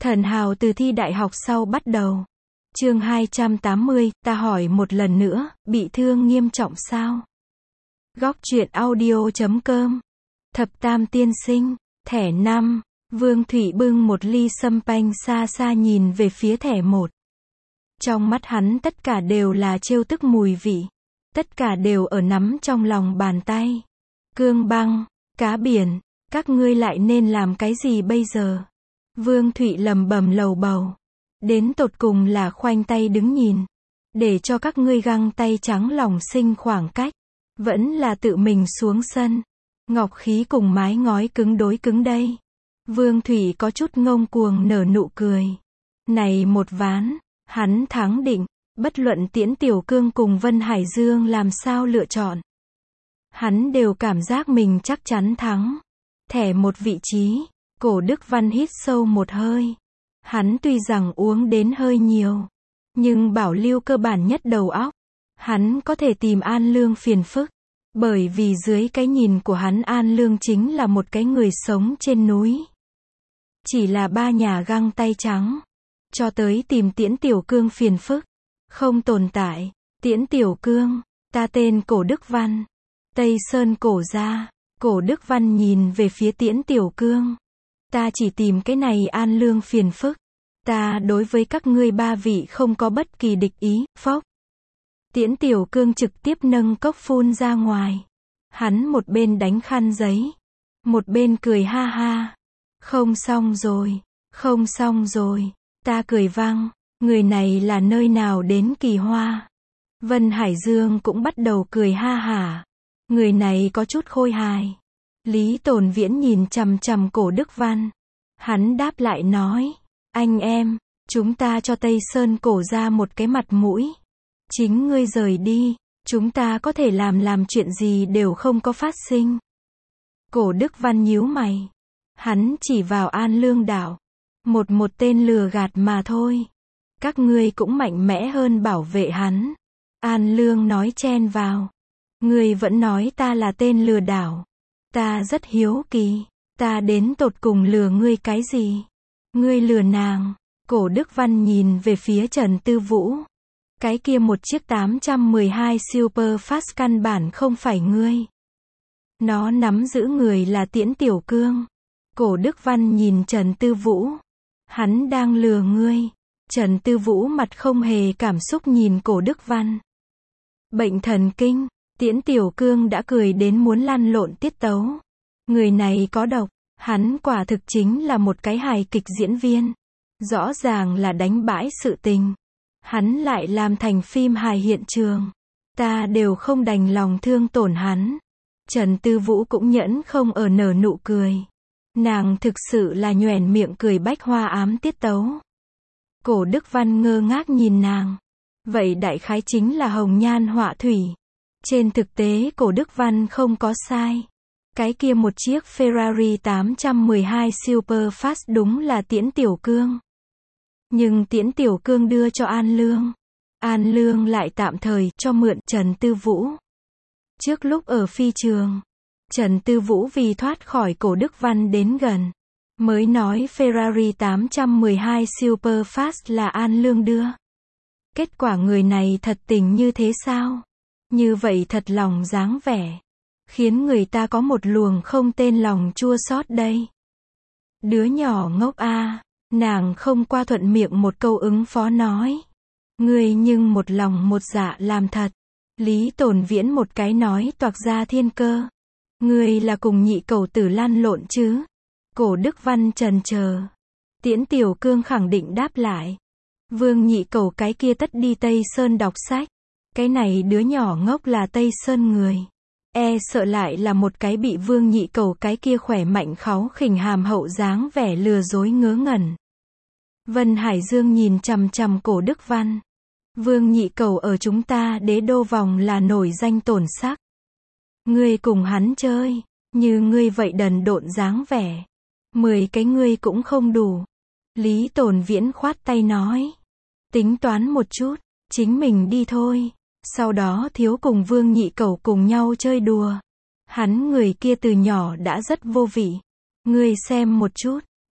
Thần hào từ thi đại học sau bắt đầu. Chương 280, ta hỏi một lần nữa, bị thương nghiêm trọng sao? Góc truyện audio.com. Thập tam tiên sinh, thẻ 5, Vương Thụy bưng một ly sâm panh xa xa nhìn về phía thẻ 1. Trong mắt hắn tất cả đều là trêu tức mùi vị. Tất cả đều ở nắm trong lòng bàn tay. Cương băng, cá biển, các ngươi lại nên làm cái gì bây giờ? Vương Thụy lẩm bẩm lầu bầu. Đến tột cùng là khoanh tay đứng nhìn. Để cho các ngươi găng tay trắng lòng sinh khoảng cách. Vẫn là tự mình xuống sân. Ngọc khí cùng mái ngói cứng đối cứng đây. Vương Thụy có chút ngông cuồng nở nụ cười. Này một ván, hắn thắng định. Bất luận Tiễn Tiểu Cương cùng Vân Hải Dương làm sao lựa chọn. Hắn đều cảm giác mình chắc chắn thắng. Thẻ một vị trí. Cổ Đức Văn hít sâu một hơi. Hắn tuy rằng uống đến hơi nhiều. Nhưng bảo lưu cơ bản nhất đầu óc. Hắn có thể tìm An Lương phiền phức. Bởi vì dưới cái nhìn của hắn An Lương chính là một cái người sống trên núi. Chỉ là ba nhà găng tay trắng. Cho tới tìm Tiễn Tiểu Cương phiền phức. Không tồn tại. Tiễn Tiểu Cương, ta tên Cổ Đức Văn. Tây Sơn cổ ra. Cổ Đức Văn nhìn về phía Tiễn Tiểu Cương. Ta chỉ tìm cái này An Lương phiền phức. Ta đối với các ngươi ba vị không có bất kỳ địch ý, phốc. Tiễn Tiểu Cương trực tiếp nâng cốc phun ra ngoài. Hắn một bên đánh khăn giấy. Một bên cười ha ha. Không xong rồi, không xong rồi. Ta cười vang. Người này là nơi nào đến kỳ hoa. Vân Hải Dương cũng bắt đầu cười ha hả. Người này có chút khôi hài. Lý Tồn Viễn nhìn chằm chằm Cổ Đức Văn. Hắn đáp lại nói. Anh em, chúng ta cho Tây Sơn cổ ra một cái mặt mũi. Chính ngươi rời đi. Chúng ta có thể làm chuyện gì đều không có phát sinh. Cổ Đức Văn nhíu mày. Hắn chỉ vào An Lương đảo. Một tên lừa gạt mà thôi. Các ngươi cũng mạnh mẽ hơn bảo vệ hắn. An Lương nói chen vào. Ngươi vẫn nói ta là tên lừa đảo. Ta rất hiếu kỳ. Ta đến tột cùng lừa ngươi cái gì? Ngươi lừa nàng. Cổ Đức Văn nhìn về phía Trần Tư Vũ. Cái kia một chiếc 812 Super Fast căn bản không phải ngươi. Nó nắm giữ người là Tiễn Tiểu Cương. Cổ Đức Văn nhìn Trần Tư Vũ. Hắn đang lừa ngươi. Trần Tư Vũ mặt không hề cảm xúc nhìn Cổ Đức Văn. Bệnh thần kinh. Tiễn Tiểu Cương đã cười đến muốn lăn lộn tiết tấu. Người này có độc. Hắn quả thực chính là một cái hài kịch diễn viên. Rõ ràng là đánh bãi sự tình. Hắn lại làm thành phim hài hiện trường. Ta đều không đành lòng thương tổn hắn. Trần Tư Vũ cũng nhẫn không ở nở nụ cười. Nàng thực sự là nhoẻn miệng cười bách hoa ám tiết tấu. Cổ Đức Văn ngơ ngác nhìn nàng. Vậy đại khái chính là hồng nhan họa thủy. Trên thực tế Cổ Đức Văn không có sai. Cái kia một chiếc Ferrari 812 Super Fast đúng là Tiễn Tiểu Cương. Nhưng Tiễn Tiểu Cương đưa cho An Lương. An Lương lại tạm thời cho mượn Trần Tư Vũ. Trước lúc ở phi trường, Trần Tư Vũ vì thoát khỏi Cổ Đức Văn đến gần. Mới nói Ferrari 812 Super Fast là An Lương đưa. Kết quả người này thật tình như thế sao? Như vậy thật lòng dáng vẻ. Khiến người ta có một luồng không tên lòng chua xót đây. Đứa nhỏ ngốc a. Nàng không qua thuận miệng một câu ứng phó nói. Ngươi nhưng một lòng một dạ làm thật. Lý Tồn Viễn một cái nói toạc ra thiên cơ. Ngươi là cùng nhị cầu tử lăn lộn chứ? Cổ Đức Văn trần chờ. Tiễn Tiểu Cương khẳng định đáp lại. Vương nhị cầu cái kia tất đi Tây Sơn đọc sách. Cái này đứa nhỏ ngốc là Tây Sơn người. E sợ lại là một cái bị Vương nhị cầu cái kia khỏe mạnh kháu khỉnh hàm hậu dáng vẻ lừa dối ngớ ngẩn. Vân Hải Dương nhìn chằm chằm Cổ Đức Văn. Vương nhị cầu ở chúng ta đế đô vòng là nổi danh tổn sắc. Ngươi cùng hắn chơi, như ngươi vậy đần độn dáng vẻ. 10 cái ngươi cũng không đủ. Lý Tồn Viễn khoát tay nói. Tính toán một chút, chính mình đi thôi. Sau đó thiếu cùng Vương nhị cầu cùng nhau chơi đùa. Hắn người kia từ nhỏ đã rất vô vị. Ngươi xem một chút,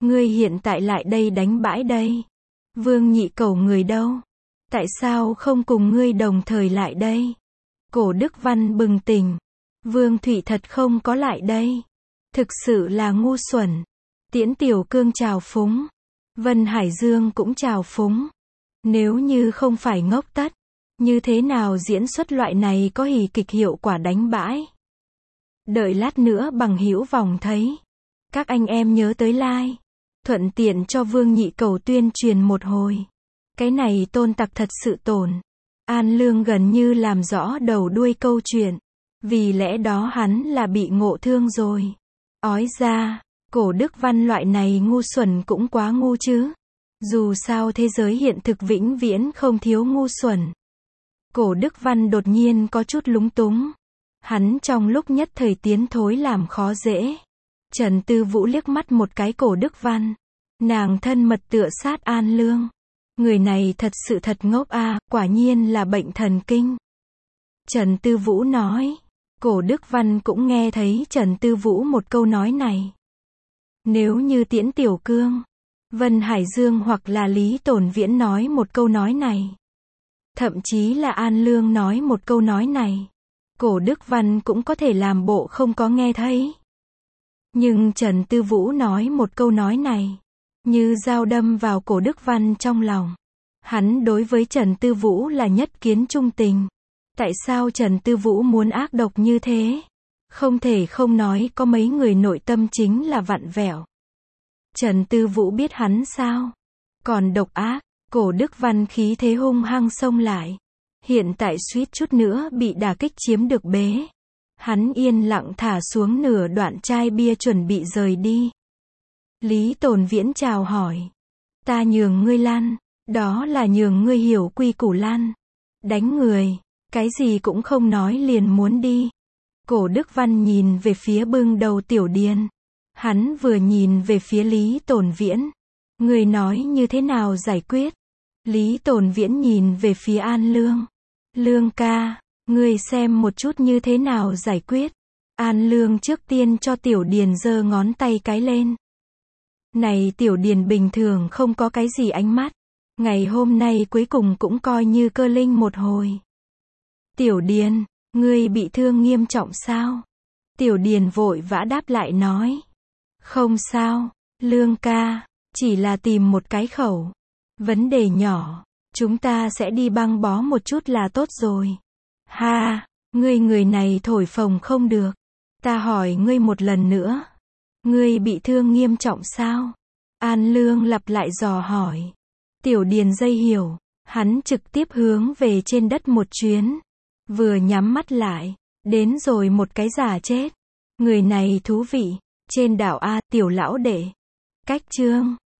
Ngươi hiện tại lại đây đánh bãi đây. Vương Nhị Cẩu người đâu? Tại sao không cùng ngươi đồng thời lại đây? Cổ Đức Văn bừng tỉnh. Vương Thụy thật không có lại đây. Thực sự là ngu xuẩn. Tiễn Tiểu Cương chào phúng. Vân Hải Dương cũng chào phúng. Nếu như không phải ngốc tất, như thế nào diễn xuất loại này có hỉ kịch hiệu quả đánh bãi? Đợi lát nữa bằng hữu vòng thấy. Các anh em nhớ tới like. Thuận tiện cho Vương Nhị Cẩu tuyên truyền một hồi. Cái này tôn tặc thật sự tổn. An Lương gần như làm rõ đầu đuôi câu chuyện. Vì lẽ đó hắn là bị ngộ thương rồi. Ói ra, Cổ Đức Văn loại này ngu xuẩn cũng quá ngu chứ. Dù sao thế giới hiện thực vĩnh viễn không thiếu ngu xuẩn. Cổ Đức Văn đột nhiên có chút lúng túng. Hắn trong lúc nhất thời tiến thối làm khó dễ. Trần Tư Vũ liếc mắt một cái Cổ Đức Văn. Nàng thân mật tựa sát An Lương. Người này thật sự thật ngốc a, quả nhiên là bệnh thần kinh. Trần Tư Vũ nói. Cổ Đức Văn cũng nghe thấy Trần Tư Vũ một câu nói này. Nếu như Tiễn Tiểu Cương, Vân Hải Dương hoặc là Lý Tồn Viễn nói một câu nói này, thậm chí là An Lương nói một câu nói này, Cổ Đức Văn cũng có thể làm bộ không có nghe thấy. Nhưng Trần Tư Vũ nói một câu nói này, như dao đâm vào Cổ Đức Văn trong lòng. Hắn đối với Trần Tư Vũ là nhất kiến trung tình. Tại sao Trần Tư Vũ muốn ác độc như thế? Không thể không nói có mấy người nội tâm chính là vặn vẹo. Trần Tư Vũ biết hắn sao? Còn độc ác, Cổ Đức Văn khí thế hung hăng xông lại. Hiện tại suýt chút nữa bị đả kích chiếm được bế. Hắn yên lặng thả xuống nửa đoạn chai bia chuẩn bị rời đi. Lý Tồn Viễn chào hỏi. Ta nhường ngươi lăn, đó là nhường ngươi hiểu quy củ lăn. Đánh người, cái gì cũng không nói liền muốn đi. Cổ Đức Văn nhìn về phía bưng đầu Tiểu Điền. Hắn vừa nhìn về phía Lý Tồn Viễn. Người nói như thế nào giải quyết? Lý Tồn Viễn nhìn về phía An Lương. Lương ca, ngươi xem một chút như thế nào giải quyết? An Lương trước tiên cho Tiểu Điền giơ ngón tay cái lên. Này Tiểu Điền bình thường không có cái gì ánh mắt. Ngày hôm nay cuối cùng cũng coi như cơ linh một hồi. Tiểu Điền, ngươi bị thương nghiêm trọng sao? Tiểu Điền vội vã đáp lại nói. Không sao, Lương ca, chỉ là tìm một cái khẩu. Vấn đề nhỏ, chúng ta sẽ đi băng bó một chút là tốt rồi. Ha, ngươi người này thổi phồng không được. Ta hỏi ngươi một lần nữa. Ngươi bị thương nghiêm trọng sao? An Lương lặp lại dò hỏi. Tiểu Điền dây hiểu, hắn trực tiếp hướng về trên đất một chuyến. Vừa nhắm mắt lại, đến rồi một cái giả chết. Người này thú vị, trên đảo A, Tiểu lão đệ. Cách chương